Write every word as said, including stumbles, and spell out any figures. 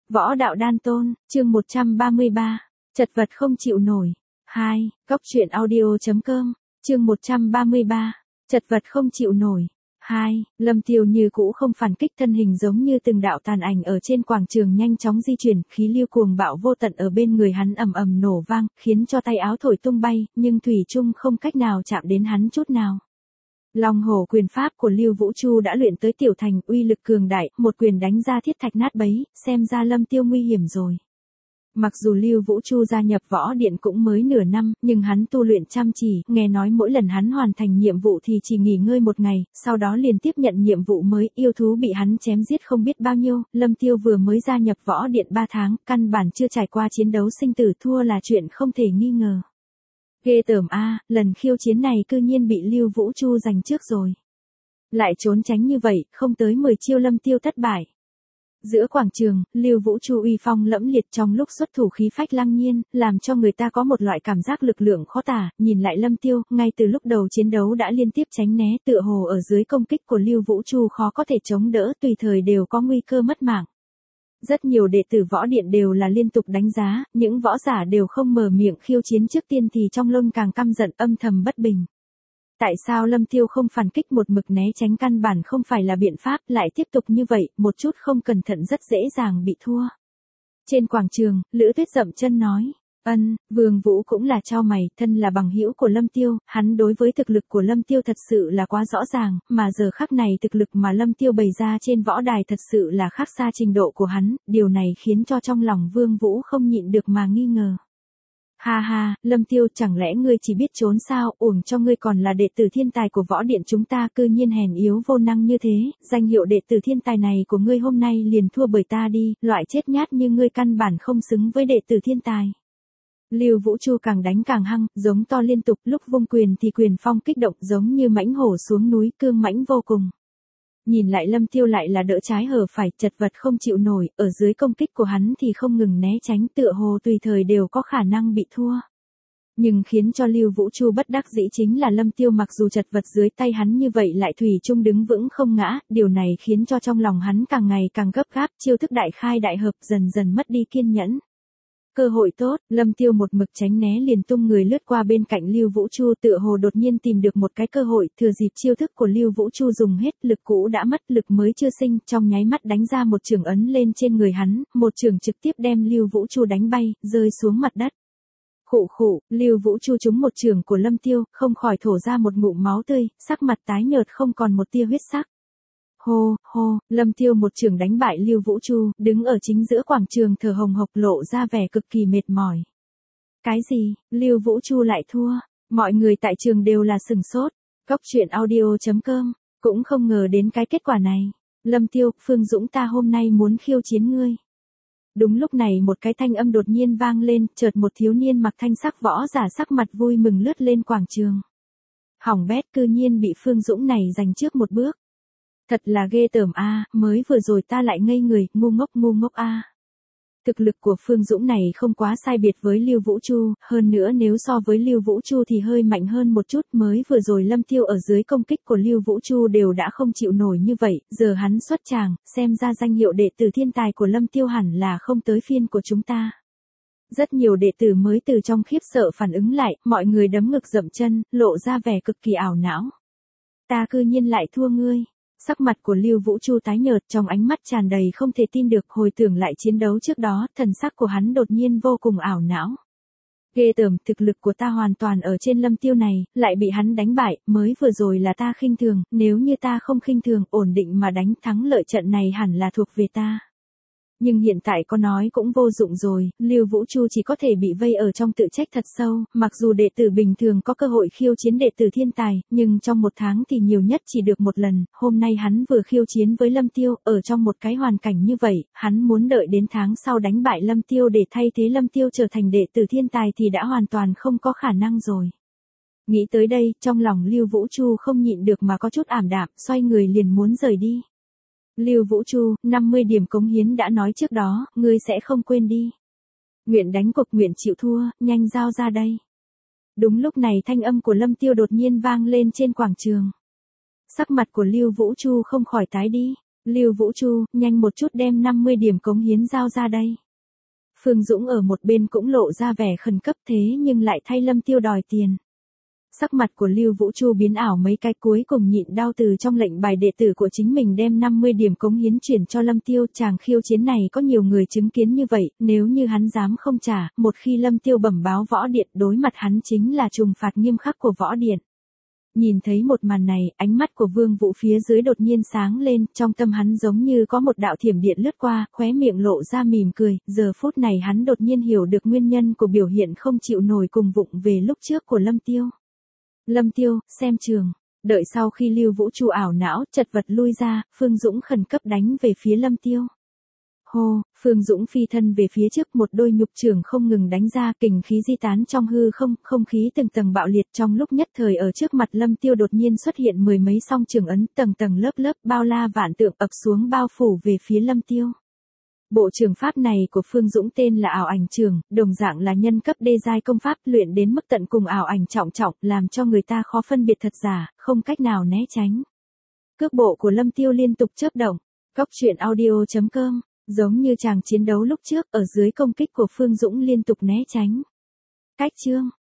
Võ đạo đan tôn, chương một trăm ba mươi ba, chật vật không chịu nổi. hai, Góc truyện audio chấm com, chương một trăm ba mươi ba, chật vật không chịu nổi. hai, Lâm Tiêu như cũ không phản kích, thân hình giống như từng đạo tàn ảnh ở trên quảng trường nhanh chóng di chuyển, khí lưu cuồng bạo vô tận ở bên người hắn ầm ầm nổ vang, khiến cho tay áo thổi tung bay, nhưng thủy chung không cách nào chạm đến hắn chút nào. Long hổ quyền pháp của Lưu Vũ Chu đã luyện tới tiểu thành, uy lực cường đại, một quyền đánh ra thiết thạch nát bấy, xem ra Lâm Tiêu nguy hiểm rồi. Mặc dù Lưu Vũ Chu gia nhập võ điện cũng mới nửa năm, nhưng hắn tu luyện chăm chỉ, nghe nói mỗi lần hắn hoàn thành nhiệm vụ thì chỉ nghỉ ngơi một ngày, sau đó liền tiếp nhận nhiệm vụ mới, yêu thú bị hắn chém giết không biết bao nhiêu. Lâm Tiêu vừa mới gia nhập võ điện ba tháng, căn bản chưa trải qua chiến đấu sinh tử, thua là chuyện không thể nghi ngờ. Ghê tởm a, lần khiêu chiến này cư nhiên bị Lưu Vũ Chu giành trước rồi. Lại trốn tránh như vậy, không tới mười chiêu Lâm Tiêu thất bại. Giữa quảng trường, Lưu Vũ Chu uy phong lẫm liệt, trong lúc xuất thủ khí phách lăng nhiên, làm cho người ta có một loại cảm giác lực lượng khó tả. Nhìn lại Lâm Tiêu, ngay từ lúc đầu chiến đấu đã liên tiếp tránh né, tựa hồ ở dưới công kích của Lưu Vũ Chu khó có thể chống đỡ, tùy thời đều có nguy cơ mất mạng. Rất nhiều đệ tử võ điện đều là liên tục đánh giá, những võ giả đều không mở miệng khiêu chiến trước tiên thì trong lông càng căm giận, âm thầm bất bình. Tại sao Lâm Tiêu không phản kích, một mực né tránh căn bản không phải là biện pháp, lại tiếp tục như vậy, một chút không cẩn thận rất dễ dàng bị thua. Trên quảng trường, Lữ Tuyết dậm chân nói, ân, Vương Vũ cũng là chau mày, thân là bằng hữu của Lâm Tiêu, hắn đối với thực lực của Lâm Tiêu thật sự là quá rõ ràng, mà giờ khắc này thực lực mà Lâm Tiêu bày ra trên võ đài thật sự là khác xa trình độ của hắn, điều này khiến cho trong lòng Vương Vũ không nhịn được mà nghi ngờ. Ha ha, Lâm Tiêu, chẳng lẽ ngươi chỉ biết trốn sao, uổng cho ngươi còn là đệ tử thiên tài của võ điện chúng ta, cư nhiên hèn yếu vô năng như thế, danh hiệu đệ tử thiên tài này của ngươi hôm nay liền thua bởi ta đi, loại chết nhát như ngươi căn bản không xứng với đệ tử thiên tài. Lưu Vũ Chu càng đánh càng hăng, giống to liên tục, lúc vung quyền thì quyền phong kích động, giống như mãnh hổ xuống núi, cương mãnh vô cùng. Nhìn lại Lâm Tiêu lại là đỡ trái hở phải, chật vật không chịu nổi, ở dưới công kích của hắn thì không ngừng né tránh, tựa hồ tùy thời đều có khả năng bị thua. Nhưng khiến cho Lưu Vũ Chu bất đắc dĩ chính là Lâm Tiêu mặc dù chật vật dưới tay hắn như vậy lại thủy chung đứng vững không ngã, điều này khiến cho trong lòng hắn càng ngày càng gấp gáp, chiêu thức đại khai đại hợp dần dần mất đi kiên nhẫn. Cơ hội tốt, Lâm Tiêu một mực tránh né liền tung người lướt qua bên cạnh Lưu Vũ Chu, tựa hồ đột nhiên tìm được một cái cơ hội, thừa dịp chiêu thức của Lưu Vũ Chu dùng hết, lực cũ đã mất, lực mới chưa sinh, trong nháy mắt đánh ra một chưởng ấn lên trên người hắn, một chưởng trực tiếp đem Lưu Vũ Chu đánh bay, rơi xuống mặt đất. Khụ khụ, Lưu Vũ Chu trúng một chưởng của Lâm Tiêu, không khỏi thổ ra một ngụm máu tươi, sắc mặt tái nhợt không còn một tia huyết sắc. Hô, hô, Lâm Tiêu một chưởng đánh bại Lưu Vũ Chu, đứng ở chính giữa quảng trường thở hồng hộc, lộ ra vẻ cực kỳ mệt mỏi. Cái gì, Lưu Vũ Chu lại thua? Mọi người tại trường đều là sừng sốt. Góc truyện audio chấm com, cũng không ngờ đến cái kết quả này. Lâm Tiêu, Phương Dũng ta hôm nay muốn khiêu chiến ngươi. Đúng lúc này một cái thanh âm đột nhiên vang lên, chợt một thiếu niên mặc thanh sắc võ giả sắc mặt vui mừng lướt lên quảng trường. Hỏng bét, cư nhiên bị Phương Dũng này giành trước một bước. Thật là ghê tởm a, mới vừa rồi ta lại ngây người, ngu ngốc ngu ngốc a. Thực lực của Phương Dũng này không quá sai biệt với Lưu Vũ Chu, hơn nữa nếu so với Lưu Vũ Chu thì hơi mạnh hơn một chút, mới vừa rồi Lâm Tiêu ở dưới công kích của Lưu Vũ Chu đều đã không chịu nổi như vậy, giờ hắn xuất tràng, xem ra danh hiệu đệ tử thiên tài của Lâm Tiêu hẳn là không tới phiên của chúng ta. Rất nhiều đệ tử mới từ trong khiếp sợ phản ứng lại, mọi người đấm ngực dậm chân, lộ ra vẻ cực kỳ ảo não. Ta cư nhiên lại thua ngươi. Sắc mặt của Lưu Vũ Chu tái nhợt, trong ánh mắt tràn đầy không thể tin được, hồi tưởng lại chiến đấu trước đó, thần sắc của hắn đột nhiên vô cùng ảo não. Ghê tởm, thực lực của ta hoàn toàn ở trên Lâm Tiêu này, lại bị hắn đánh bại, mới vừa rồi là ta khinh thường, nếu như ta không khinh thường, ổn định mà đánh thắng lợi trận này hẳn là thuộc về ta. Nhưng hiện tại có nói cũng vô dụng rồi, Lưu Vũ Chu chỉ có thể bị vây ở trong tự trách thật sâu, mặc dù đệ tử bình thường có cơ hội khiêu chiến đệ tử thiên tài, nhưng trong một tháng thì nhiều nhất chỉ được một lần, hôm nay hắn vừa khiêu chiến với Lâm Tiêu, ở trong một cái hoàn cảnh như vậy, hắn muốn đợi đến tháng sau đánh bại Lâm Tiêu để thay thế Lâm Tiêu trở thành đệ tử thiên tài thì đã hoàn toàn không có khả năng rồi. Nghĩ tới đây, trong lòng Lưu Vũ Chu không nhịn được mà có chút ảm đạm, xoay người liền muốn rời đi. Lưu Vũ Chu, năm mươi điểm cống hiến đã nói trước đó, ngươi sẽ không quên đi. Nguyện đánh cuộc nguyện chịu thua, nhanh giao ra đây. Đúng lúc này thanh âm của Lâm Tiêu đột nhiên vang lên trên quảng trường. Sắc mặt của Lưu Vũ Chu không khỏi tái đi. Lưu Vũ Chu, nhanh một chút đem năm mươi điểm cống hiến giao ra đây. Phương Dũng ở một bên cũng lộ ra vẻ khẩn cấp thế nhưng lại thay Lâm Tiêu đòi tiền. Sắc mặt của Lưu Vũ Chu biến ảo mấy cái, cuối cùng nhịn đau từ trong lệnh bài đệ tử của chính mình đem năm mươi điểm cống hiến chuyển cho Lâm Tiêu. Chàng khiêu chiến này có nhiều người chứng kiến như vậy, nếu như hắn dám không trả, một khi Lâm Tiêu bẩm báo võ điện đối mặt hắn chính là trừng phạt nghiêm khắc của võ điện. Nhìn thấy một màn này, ánh mắt của Vương Vũ phía dưới đột nhiên sáng lên, trong tâm hắn giống như có một đạo thiểm điện lướt qua, khóe miệng lộ ra mỉm cười, giờ phút này hắn đột nhiên hiểu được nguyên nhân của biểu hiện không chịu nổi cùng vụng về lúc trước của Lâm Tiêu. Lâm Tiêu, xem trường. Đợi sau khi Lưu Vũ Chu ảo não, chật vật lui ra, Phương Dũng khẩn cấp đánh về phía Lâm Tiêu. Hô, Phương Dũng phi thân về phía trước, một đôi nhục trường không ngừng đánh ra, kình khí di tán trong hư không, không khí từng tầng bạo liệt, trong lúc nhất thời ở trước mặt Lâm Tiêu đột nhiên xuất hiện mười mấy song trường ấn, tầng tầng lớp lớp bao la vạn tượng ập xuống bao phủ về phía Lâm Tiêu. Bộ trường pháp này của Phương Dũng tên là ảo ảnh trường, đồng dạng là nhân cấp đê giai công pháp, luyện đến mức tận cùng ảo ảnh trọng trọng, làm cho người ta khó phân biệt thật giả, không cách nào né tránh. Cước bộ của Lâm Tiêu liên tục chớp động. Cóc truyện audio chấm com, giống như chàng chiến đấu lúc trước, ở dưới công kích của Phương Dũng liên tục né tránh. Cách chương